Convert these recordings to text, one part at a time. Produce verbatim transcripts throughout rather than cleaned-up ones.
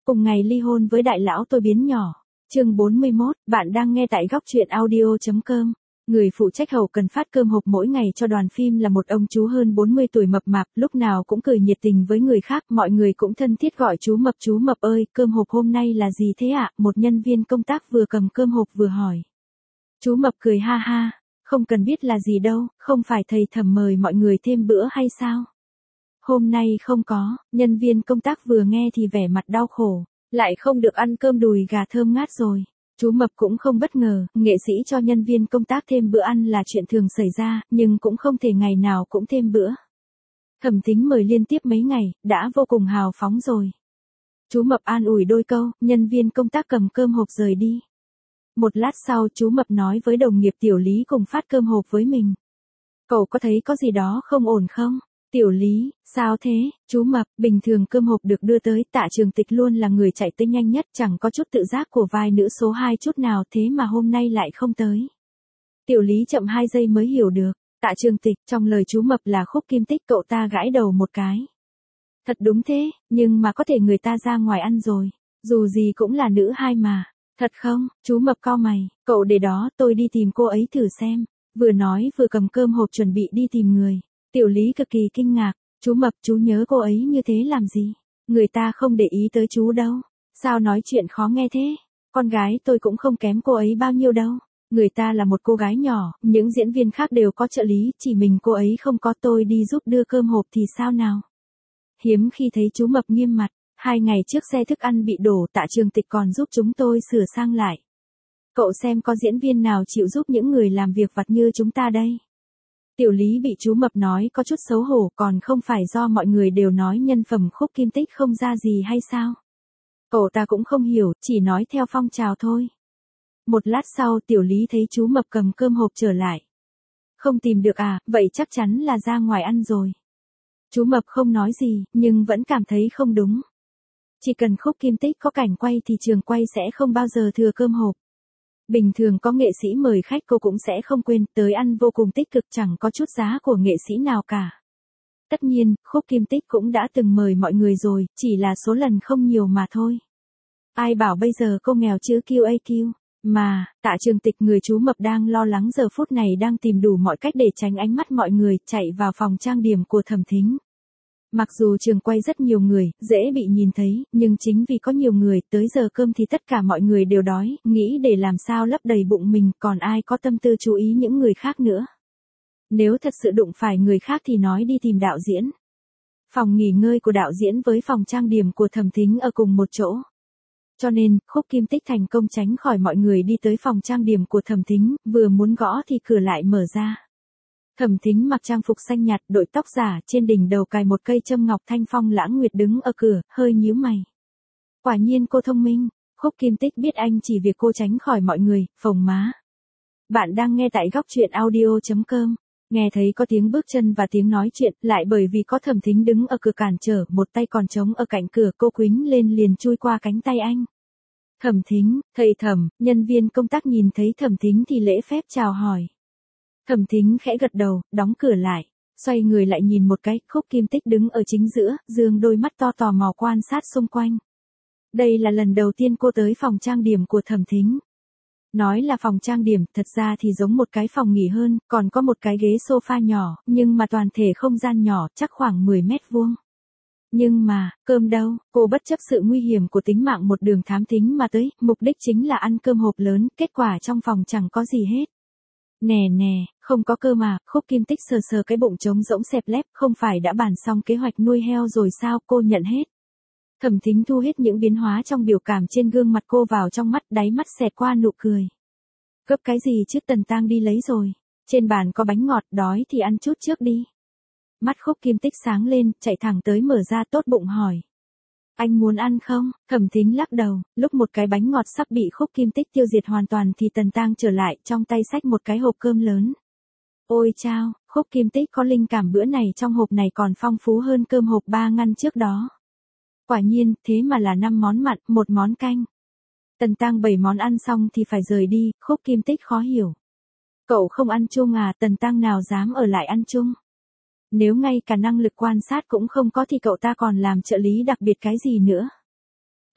Cùng ngày ly hôn với đại lão tôi biến nhỏ. Chương bốn mươi mốt, bạn đang nghe tại góc truyện audio chấm com. Người phụ trách hậu cần phát cơm hộp mỗi ngày cho đoàn phim là một ông chú hơn bốn mươi tuổi mập mạp, lúc nào cũng cười nhiệt tình với người khác, mọi người cũng thân thiết gọi chú Mập. Chú Mập ơi, cơm hộp hôm nay là gì thế ạ? Một nhân viên công tác vừa cầm cơm hộp vừa hỏi. Chú Mập cười ha ha, không cần biết là gì đâu, không phải thầy Thẩm mời mọi người thêm bữa hay sao? Hôm nay không có, nhân viên công tác vừa nghe thì vẻ mặt đau khổ, lại không được ăn cơm đùi gà thơm ngát rồi. Chú Mập cũng không bất ngờ, nghệ sĩ cho nhân viên công tác thêm bữa ăn là chuyện thường xảy ra, nhưng cũng không thể ngày nào cũng thêm bữa. Thẩm Thính mời liên tiếp mấy ngày, đã vô cùng hào phóng rồi. Chú Mập an ủi đôi câu, nhân viên công tác cầm cơm hộp rời đi. Một lát sau chú Mập nói với đồng nghiệp Tiểu Lý cùng phát cơm hộp với mình. Cậu có thấy có gì đó không ổn không? Tiểu Lý, sao thế? Chú Mập, bình thường cơm hộp được đưa tới, Tạ Trường Tịch luôn là người chạy tới nhanh nhất, chẳng có chút tự giác của vai nữ số hai chút nào, thế mà hôm nay lại không tới. Tiểu Lý chậm hai giây mới hiểu được, Tạ Trường Tịch, trong lời chú Mập là Khúc Kim Tích, cậu ta gãi đầu một cái. Thật đúng thế, nhưng mà có thể người ta ra ngoài ăn rồi, dù gì cũng là nữ hai mà. Thật không? Chú Mập cau mày, cậu để đó, tôi đi tìm cô ấy thử xem. Vừa nói vừa cầm cơm hộp chuẩn bị đi tìm người. Tiểu Lý cực kỳ kinh ngạc, chú Mập, chú nhớ cô ấy như thế làm gì? Người ta không để ý tới chú đâu. Sao nói chuyện khó nghe thế? Con gái tôi cũng không kém cô ấy bao nhiêu đâu. Người ta là một cô gái nhỏ, những diễn viên khác đều có trợ lý, chỉ mình cô ấy không có, tôi đi giúp đưa cơm hộp thì sao nào? Hiếm khi thấy chú Mập nghiêm mặt, hai ngày trước xe thức ăn bị đổ, Tạ Trường Tịch còn giúp chúng tôi sửa sang lại. Cậu xem có diễn viên nào chịu giúp những người làm việc vặt như chúng ta đây? Tiểu Lý bị chú Mập nói có chút xấu hổ, còn không phải do mọi người đều nói nhân phẩm Khúc Kim Tích không ra gì hay sao? Cậu ta cũng không hiểu, chỉ nói theo phong trào thôi. Một lát sau Tiểu Lý thấy chú Mập cầm cơm hộp trở lại. Không tìm được à, vậy chắc chắn là ra ngoài ăn rồi. Chú Mập không nói gì, nhưng vẫn cảm thấy không đúng. Chỉ cần Khúc Kim Tích có cảnh quay thì trường quay sẽ không bao giờ thừa cơm hộp. Bình thường có nghệ sĩ mời khách cô cũng sẽ không quên, tới ăn vô cùng tích cực, chẳng có chút giá của nghệ sĩ nào cả. Tất nhiên, Khúc Kim Tích cũng đã từng mời mọi người rồi, chỉ là số lần không nhiều mà thôi. Ai bảo bây giờ cô nghèo chứ quy a quy. Mà, Tạ Trường Tịch, người chú Mập đang lo lắng giờ phút này đang tìm đủ mọi cách để tránh ánh mắt mọi người, chạy vào phòng trang điểm của Thẩm Thính. Mặc dù trường quay rất nhiều người, dễ bị nhìn thấy, nhưng chính vì có nhiều người, tới giờ cơm thì tất cả mọi người đều đói, nghĩ để làm sao lấp đầy bụng mình, còn ai có tâm tư chú ý những người khác nữa. Nếu thật sự đụng phải người khác thì nói đi tìm đạo diễn. Phòng nghỉ ngơi của đạo diễn với phòng trang điểm của Thẩm Thính ở cùng một chỗ. Cho nên, Khúc Kim Tích thành công tránh khỏi mọi người đi tới phòng trang điểm của Thẩm Thính, vừa muốn gõ thì cửa lại mở ra. Thẩm Thính mặc trang phục xanh nhạt, đội tóc giả, trên đỉnh đầu cài một cây châm ngọc thanh phong lãng nguyệt đứng ở cửa, hơi nhíu mày. Quả nhiên cô thông minh, Khúc Kim Tích biết anh chỉ việc cô tránh khỏi mọi người, phồng má. Bạn đang nghe tại góc truyện audio chấm com, nghe thấy có tiếng bước chân và tiếng nói chuyện, lại bởi vì có Thẩm Thính đứng ở cửa cản trở, một tay còn trống ở cạnh cửa, cô quýnh lên liền chui qua cánh tay anh. Thẩm Thính, thầy Thẩm, nhân viên công tác nhìn thấy Thẩm Thính thì lễ phép chào hỏi. Thẩm Thính khẽ gật đầu, đóng cửa lại, xoay người lại nhìn một cái, Khúc Kim Tích đứng ở chính giữa, dương đôi mắt to tò mò quan sát xung quanh. Đây là lần đầu tiên cô tới phòng trang điểm của Thẩm Thính. Nói là phòng trang điểm, thật ra thì giống một cái phòng nghỉ hơn, còn có một cái ghế sofa nhỏ, nhưng mà toàn thể không gian nhỏ, chắc khoảng mười mét vuông. Nhưng mà, cơm đâu, cô bất chấp sự nguy hiểm của tính mạng một đường thám thính mà tới, mục đích chính là ăn cơm hộp lớn, kết quả trong phòng chẳng có gì hết. Nè nè, không có cơ mà, Khúc Kim Tích sờ sờ cái bụng trống rỗng xẹp lép, không phải đã bàn xong kế hoạch nuôi heo rồi sao, cô nhận hết. Thẩm Thính thu hết những biến hóa trong biểu cảm trên gương mặt cô vào trong mắt, đáy mắt xẹt qua nụ cười. Gấp cái gì chứ, Tần Tang đi lấy rồi. Trên bàn có bánh ngọt, đói thì ăn chút trước đi. Mắt Khúc Kim Tích sáng lên, chạy thẳng tới mở ra, tốt bụng hỏi. Anh muốn ăn không? Thẩm Thính lắc đầu, lúc một cái bánh ngọt sắp bị Khúc Kim Tích tiêu diệt hoàn toàn thì Tần Tang trở lại, trong tay xách một cái hộp cơm lớn. Ôi chao, Khúc Kim Tích có linh cảm bữa này trong hộp này còn phong phú hơn cơm hộp ba ngăn trước đó. Quả nhiên, thế mà là năm món mặn, một món canh. Tần Tang bảy món ăn xong thì phải rời đi, Khúc Kim Tích khó hiểu. Cậu không ăn chung à? Tần Tang nào dám ở lại ăn chung. Nếu ngay cả năng lực quan sát cũng không có thì cậu ta còn làm trợ lý đặc biệt cái gì nữa.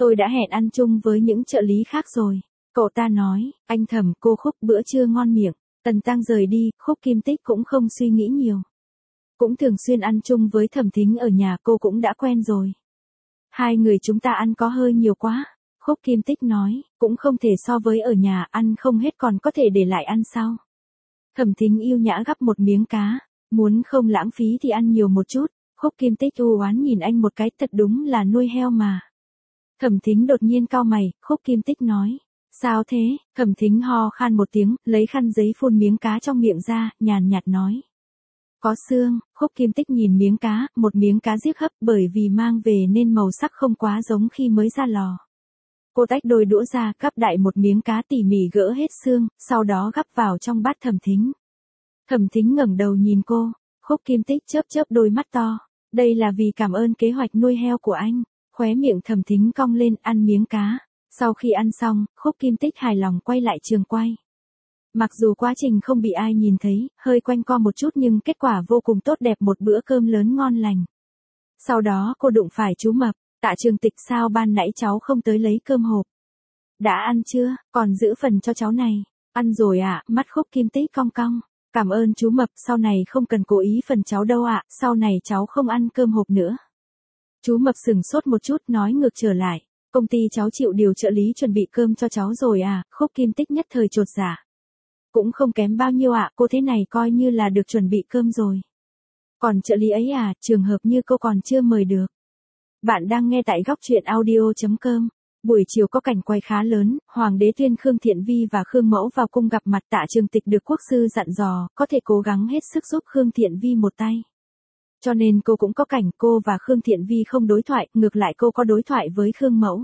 Tôi đã hẹn ăn chung với những trợ lý khác rồi. Cậu ta nói, anh Thẩm, cô Khúc bữa trưa ngon miệng. Tần Tăng rời đi, Khúc Kim Tích cũng không suy nghĩ nhiều. Cũng thường xuyên ăn chung với Thẩm Thính ở nhà, cô cũng đã quen rồi. Hai người chúng ta ăn có hơi nhiều quá. Khúc Kim Tích nói, cũng không thể so với ở nhà, ăn không hết còn có thể để lại ăn sau. Thẩm Thính yêu nhã gắp một miếng cá, muốn không lãng phí thì ăn nhiều một chút. Khúc Kim Tích u oán nhìn anh một cái, thật đúng là nuôi heo mà. Thẩm Thính đột nhiên cau mày, Khúc Kim Tích nói, sao thế? Thẩm Thính ho khan một tiếng, lấy khăn giấy phun miếng cá trong miệng ra, nhàn nhạt nói. Có xương. Khúc Kim Tích nhìn miếng cá, một miếng cá giết hấp, bởi vì mang về nên màu sắc không quá giống khi mới ra lò. Cô tách đôi đũa ra, gắp đại một miếng cá tỉ mỉ gỡ hết xương, sau đó gắp vào trong bát Thẩm Thính. Thẩm Thính ngẩng đầu nhìn cô, Khúc Kim Tích chớp chớp đôi mắt to. Đây là vì cảm ơn kế hoạch nuôi heo của anh. Khóe miệng Thẩm Thính cong lên, ăn miếng cá. Sau khi ăn xong, Khúc Kim Tích hài lòng quay lại trường quay. Mặc dù quá trình không bị ai nhìn thấy, hơi quanh co một chút nhưng kết quả vô cùng tốt đẹp, một bữa cơm lớn ngon lành. Sau đó cô đụng phải chú Mập. Tạ Trường Tịch, sao ban nãy cháu không tới lấy cơm hộp? Đã ăn chưa, còn giữ phần cho cháu này. Ăn rồi ạ, à, mắt Khúc Kim Tích cong cong. Cảm ơn chú Mập, sau này không cần cố ý phần cháu đâu ạ, à, sau này cháu không ăn cơm hộp nữa. Chú Mập sừng sốt một chút, nói ngược trở lại. Công ty cháu chịu điều trợ lý chuẩn bị cơm cho cháu rồi à? Khúc Kim Tích nhất thời chột dạ. Cũng không kém bao nhiêu ạ, à, cô thế này coi như là được chuẩn bị cơm rồi. Còn trợ lý ấy à, trường hợp như cô còn chưa mời được. Bạn đang nghe tại góc truyện audio chấm com. Buổi chiều có cảnh quay khá lớn, Hoàng đế tuyên Khương Thiện Vi và Khương Mẫu vào cung gặp mặt. Tạ Trường Tịch được quốc sư dặn dò, có thể cố gắng hết sức giúp Khương Thiện Vi một tay. Cho nên cô cũng có cảnh, cô và Khương Thiện Vi không đối thoại, ngược lại cô có đối thoại với Khương Mẫu.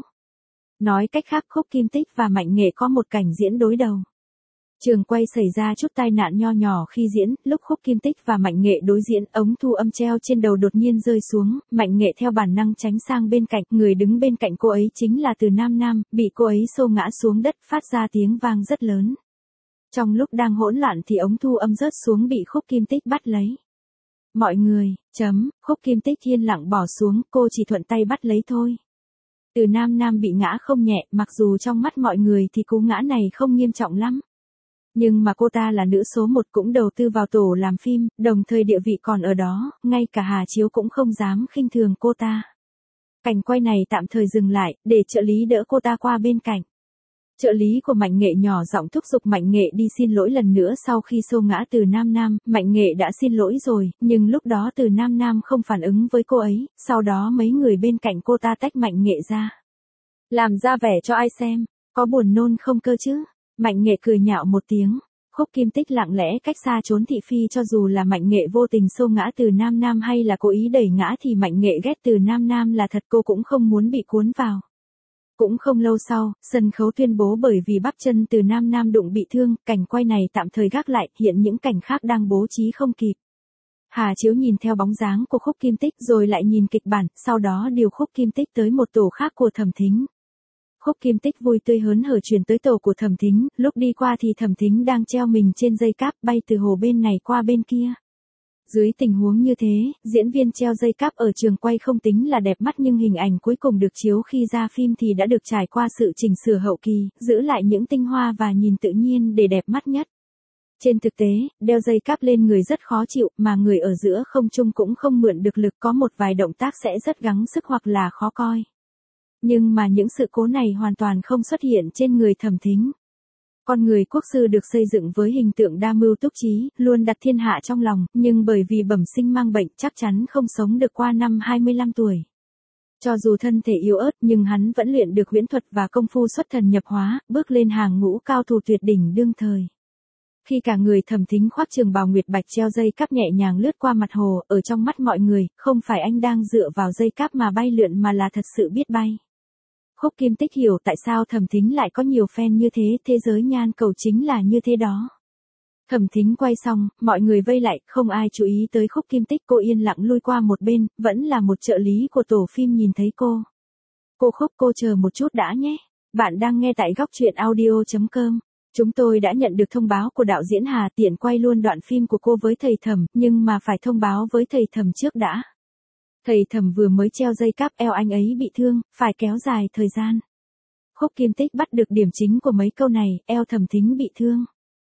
Nói cách khác, Khúc Kim Tích và Mạnh Nghệ có một cảnh diễn đối đầu. Trường quay xảy ra chút tai nạn nho nhỏ khi diễn, lúc Khúc Kim Tích và Mạnh Nghệ đối diễn, ống thu âm treo trên đầu đột nhiên rơi xuống, Mạnh Nghệ theo bản năng tránh sang bên cạnh, người đứng bên cạnh cô ấy chính là Từ Nam Nam, bị cô ấy xô ngã xuống đất, phát ra tiếng vang rất lớn. Trong lúc đang hỗn loạn thì ống thu âm rớt xuống, bị Khúc Kim Tích bắt lấy. Mọi người, chấm, Khúc Kim Tích yên lặng bỏ xuống, cô chỉ thuận tay bắt lấy thôi. Từ Nam Nam bị ngã không nhẹ, mặc dù trong mắt mọi người thì cú ngã này không nghiêm trọng lắm. Nhưng mà cô ta là nữ số một, cũng đầu tư vào tổ làm phim, đồng thời địa vị còn ở đó, ngay cả Hà Chiếu cũng không dám khinh thường cô ta. Cảnh quay này tạm thời dừng lại, để trợ lý đỡ cô ta qua bên cạnh. Trợ lý của Mạnh Nghệ nhỏ giọng thúc giục Mạnh Nghệ đi xin lỗi lần nữa. Sau khi xô ngã Từ Nam Nam, Mạnh Nghệ đã xin lỗi rồi, nhưng lúc đó Từ Nam Nam không phản ứng với cô ấy, sau đó mấy người bên cạnh cô ta tách Mạnh Nghệ ra. Làm ra vẻ cho ai xem, có buồn nôn không cơ chứ? Mạnh Nghệ cười nhạo một tiếng. Khúc Kim Tích lặng lẽ cách xa trốn thị phi. Cho dù là Mạnh Nghệ vô tình xô ngã Từ Nam Nam hay là cố ý đẩy ngã thì Mạnh Nghệ ghét Từ Nam Nam là thật, cô cũng không muốn bị cuốn vào. Cũng không lâu sau, sân khấu tuyên bố bởi vì bắp chân Từ Nam Nam đụng bị thương, cảnh quay này tạm thời gác lại, hiện những cảnh khác đang bố trí không kịp. Hà Chiếu nhìn theo bóng dáng của Khúc Kim Tích rồi lại nhìn kịch bản, sau đó điều Khúc Kim Tích tới một tổ khác của Thẩm Thính. Khúc Kim Tích vui tươi hớn hở chuyển tới tổ của Thẩm Thính, lúc đi qua thì Thẩm Thính đang treo mình trên dây cáp bay từ hồ bên này qua bên kia. Dưới tình huống như thế, diễn viên treo dây cáp ở trường quay không tính là đẹp mắt, nhưng hình ảnh cuối cùng được chiếu khi ra phim thì đã được trải qua sự chỉnh sửa hậu kỳ, giữ lại những tinh hoa và nhìn tự nhiên để đẹp mắt nhất. Trên thực tế, đeo dây cáp lên người rất khó chịu, mà người ở giữa không trung cũng không mượn được lực, có một vài động tác sẽ rất gắng sức hoặc là khó coi. Nhưng mà những sự cố này hoàn toàn không xuất hiện trên người Thẩm Thính. Con người quốc sư được xây dựng với hình tượng đa mưu túc trí, luôn đặt thiên hạ trong lòng, nhưng bởi vì bẩm sinh mang bệnh chắc chắn không sống được qua năm hai mươi lăm tuổi. Cho dù thân thể yếu ớt nhưng hắn vẫn luyện được huyễn thuật và công phu xuất thần nhập hóa, bước lên hàng ngũ cao thủ tuyệt đỉnh đương thời. Khi cả người Thẩm Thính khoác trường bào nguyệt bạch treo dây cáp nhẹ nhàng lướt qua mặt hồ, ở trong mắt mọi người, không phải anh đang dựa vào dây cáp mà bay lượn mà là thật sự biết bay. Khúc Kim Tích hiểu tại sao Thẩm Thính lại có nhiều fan như thế, thế giới nhan cầu chính là như thế đó. Thẩm Thính quay xong, mọi người vây lại, không ai chú ý tới Khúc Kim Tích, cô yên lặng lui qua một bên, vẫn là một trợ lý của tổ phim nhìn thấy cô. Cô Khúc, cô chờ một chút đã nhé. Bạn đang nghe tại góc truyện audio chấm com. Chúng tôi đã nhận được thông báo của đạo diễn Hà, tiện quay luôn đoạn phim của cô với thầy Thẩm, nhưng mà phải thông báo với thầy Thẩm trước đã. Thầy Thẩm vừa mới treo dây cáp eo anh ấy bị thương, phải kéo dài thời gian. Khúc Kim Tích bắt được điểm chính của mấy câu này, eo Thẩm Thính bị thương.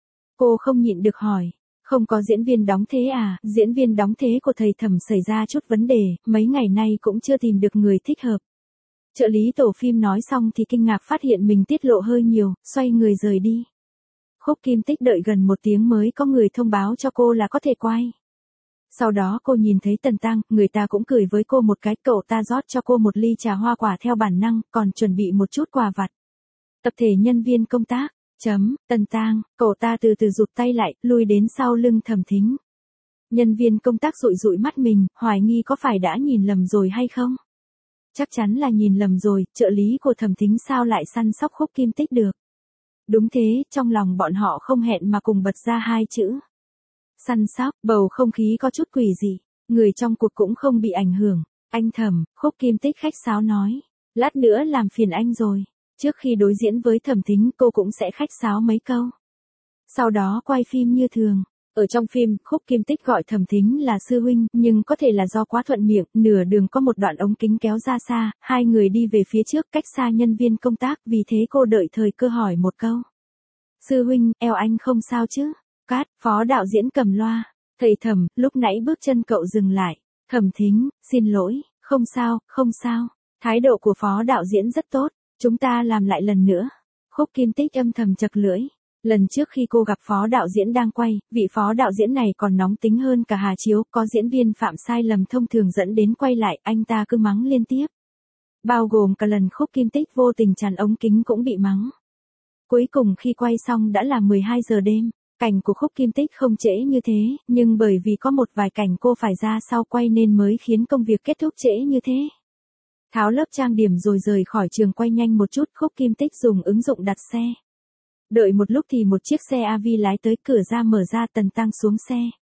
Cô không nhịn được hỏi, không có diễn viên đóng thế à? Diễn viên đóng thế của thầy Thẩm xảy ra chút vấn đề, mấy ngày nay cũng chưa tìm được người thích hợp. Trợ lý tổ phim nói xong thì kinh ngạc phát hiện mình tiết lộ hơi nhiều, xoay người rời đi. Khúc Kim Tích đợi gần một tiếng mới có người thông báo cho cô là có thể quay. Sau đó cô nhìn thấy Tần Tăng, người ta cũng cười với cô một cái, cậu ta rót cho cô một ly trà hoa quả theo bản năng, còn chuẩn bị một chút quà vặt. Tập thể nhân viên công tác, chấm, Tần Tăng, cậu ta từ từ rụt tay lại, lui đến sau lưng Thẩm Thính. Nhân viên công tác dụi dụi mắt mình, hoài nghi có phải đã nhìn lầm rồi hay không? Chắc chắn là nhìn lầm rồi, trợ lý của Thẩm Thính sao lại săn sóc Khúc Kim Tích được. Đúng thế, trong lòng bọn họ không hẹn mà cùng bật ra hai chữ. Săn sóc, bầu không khí có chút quỷ dị, người trong cuộc cũng không bị ảnh hưởng. Anh Thẩm, Khúc Kim Tích khách sáo nói, lát nữa làm phiền anh rồi. Trước khi đối diễn với Thẩm Thính cô cũng sẽ khách sáo mấy câu. Sau đó quay phim như thường. Ở trong phim, Khúc Kim Tích gọi Thẩm Thính là sư huynh, nhưng có thể là do quá thuận miệng, nửa đường có một đoạn ống kính kéo ra xa, hai người đi về phía trước cách xa nhân viên công tác, vì thế cô đợi thời cơ hỏi một câu. Sư huynh, eo anh không sao chứ? Cát, phó đạo diễn cầm loa. Thầy Thẩm, lúc nãy bước chân cậu dừng lại. Thẩm Thính, xin lỗi, không sao, không sao. Thái độ của phó đạo diễn rất tốt, chúng ta làm lại lần nữa. Khúc Kim Tích âm thầm chật lưỡi. Lần trước khi cô gặp phó đạo diễn đang quay, vị phó đạo diễn này còn nóng tính hơn cả Hà Chiếu, có diễn viên phạm sai lầm thông thường dẫn đến quay lại, anh ta cứ mắng liên tiếp. Bao gồm cả lần Khúc Kim Tích vô tình chắn ống kính cũng bị mắng. Cuối cùng khi quay xong đã là mười hai giờ đêm, cảnh của Khúc Kim Tích không trễ như thế, nhưng bởi vì có một vài cảnh cô phải ra sau quay nên mới khiến công việc kết thúc trễ như thế. Tháo lớp trang điểm rồi rời khỏi trường quay nhanh một chút, Khúc Kim Tích dùng ứng dụng đặt xe. Đợi một lúc thì một chiếc xe a vê lái tới, cửa ra mở ra, Tần Tăng xuống xe.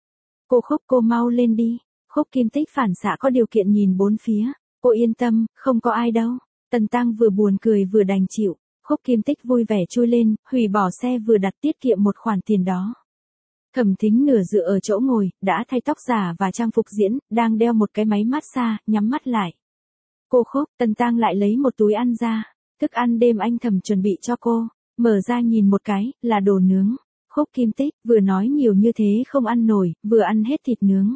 Cô Khúc, cô mau lên đi. Khúc Kim Tích phản xạ có điều kiện nhìn bốn phía. Cô yên tâm, không có ai đâu. Tần Tăng vừa buồn cười vừa đành chịu. Khúc Kim Tích vui vẻ chui lên, hủy bỏ xe vừa đặt, tiết kiệm một khoản tiền đó. Thẩm Thính nửa dựa ở chỗ ngồi, đã thay tóc giả và trang phục diễn, đang đeo một cái máy massage, nhắm mắt lại. Cô Khúc, Tần Tăng lại lấy một túi ăn ra. Thức ăn đêm anh Thẩm chuẩn bị cho cô. Mở ra nhìn một cái, là đồ nướng. Khúc Kim Tích, vừa nói nhiều như thế không ăn nổi, vừa ăn hết thịt nướng.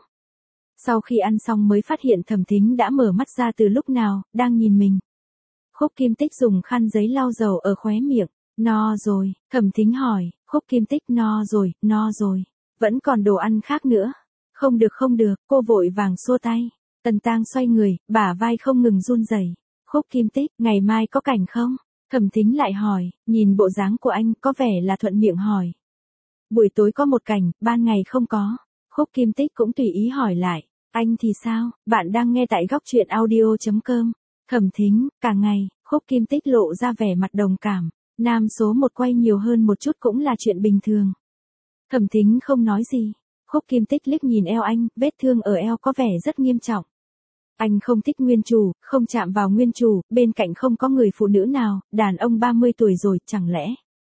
Sau khi ăn xong mới phát hiện Thẩm Thính đã mở mắt ra từ lúc nào, đang nhìn mình. Khúc Kim Tích dùng khăn giấy lau dầu ở khóe miệng. No rồi, Thẩm Thính hỏi. Khúc Kim Tích, no rồi, no rồi. Vẫn còn đồ ăn khác nữa. Không được không được, cô vội vàng xua tay. Tần Tăng xoay người, bả vai không ngừng run rẩy. Khúc Kim Tích, ngày mai có cảnh không? Thẩm Thính lại hỏi, nhìn bộ dáng của anh có vẻ là thuận miệng hỏi. Buổi tối có một cảnh, ban ngày không có. Khúc Kim Tích cũng tùy ý hỏi lại, anh thì sao? Bạn đang nghe tại góc truyện audio chấm com. Thẩm Thính, cả ngày, Khúc Kim Tích lộ ra vẻ mặt đồng cảm. Nam số một quay nhiều hơn một chút cũng là chuyện bình thường. Thẩm Thính không nói gì. Khúc Kim Tích liếc nhìn eo anh, vết thương ở eo có vẻ rất nghiêm trọng. Anh không thích nguyên chủ, không chạm vào nguyên chủ, bên cạnh không có người phụ nữ nào, đàn ông ba mươi tuổi rồi, chẳng lẽ.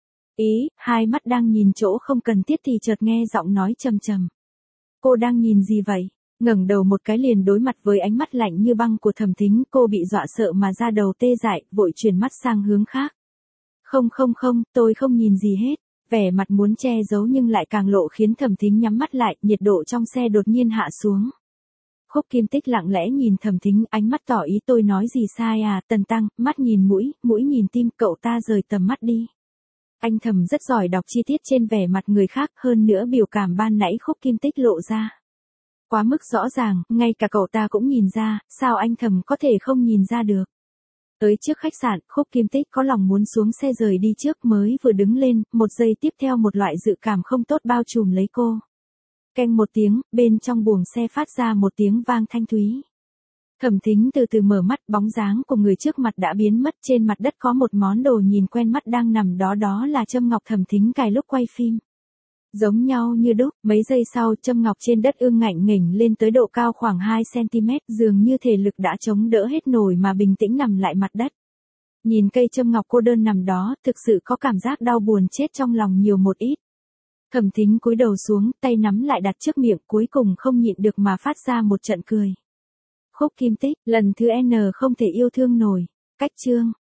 Ý, hai mắt đang nhìn chỗ không cần thiết thì chợt nghe giọng nói trầm trầm. Cô đang nhìn gì vậy? Ngẩng đầu một cái liền đối mặt với ánh mắt lạnh như băng của Thẩm Thính, cô bị dọa sợ mà da đầu tê dại, vội chuyển mắt sang hướng khác. Không không không, tôi không nhìn gì hết. Vẻ mặt muốn che giấu nhưng lại càng lộ khiến Thẩm Thính nhắm mắt lại, nhiệt độ trong xe đột nhiên hạ xuống. Khúc Kim Tích lặng lẽ nhìn Thẩm Thính, ánh mắt tỏ ý tôi nói gì sai à? Tần Tăng, mắt nhìn mũi, mũi nhìn tim, cậu ta rời tầm mắt đi. Anh Thẩm rất giỏi đọc chi tiết trên vẻ mặt người khác, hơn nữa biểu cảm ban nãy Khúc Kim Tích lộ ra. Quá mức rõ ràng, ngay cả cậu ta cũng nhìn ra, sao anh Thẩm có thể không nhìn ra được. Tới trước khách sạn, Khúc Kim Tích có lòng muốn xuống xe rời đi trước, mới vừa đứng lên, một giây tiếp theo một loại dự cảm không tốt bao trùm lấy cô. Keng một tiếng, bên trong buồng xe phát ra một tiếng vang thanh thúy. Thẩm Thính từ từ mở mắt, bóng dáng của người trước mặt đã biến mất, trên mặt đất có một món đồ nhìn quen mắt đang nằm đó, đó là châm ngọc Thẩm Thính cài lúc quay phim. Giống nhau như đúc, mấy giây sau châm ngọc trên đất ương ngạnh nghỉnh lên tới độ cao khoảng hai xăng-ti mét, dường như thể lực đã chống đỡ hết nổi mà bình tĩnh nằm lại mặt đất. Nhìn cây châm ngọc cô đơn nằm đó, thực sự có cảm giác đau buồn chết trong lòng nhiều một ít. Thẩm Thính cúi đầu xuống, tay nắm lại đặt trước miệng, cuối cùng không nhịn được mà phát ra một trận cười. Khúc Kim Tích, lần thứ N không thể yêu thương nổi. Cách chương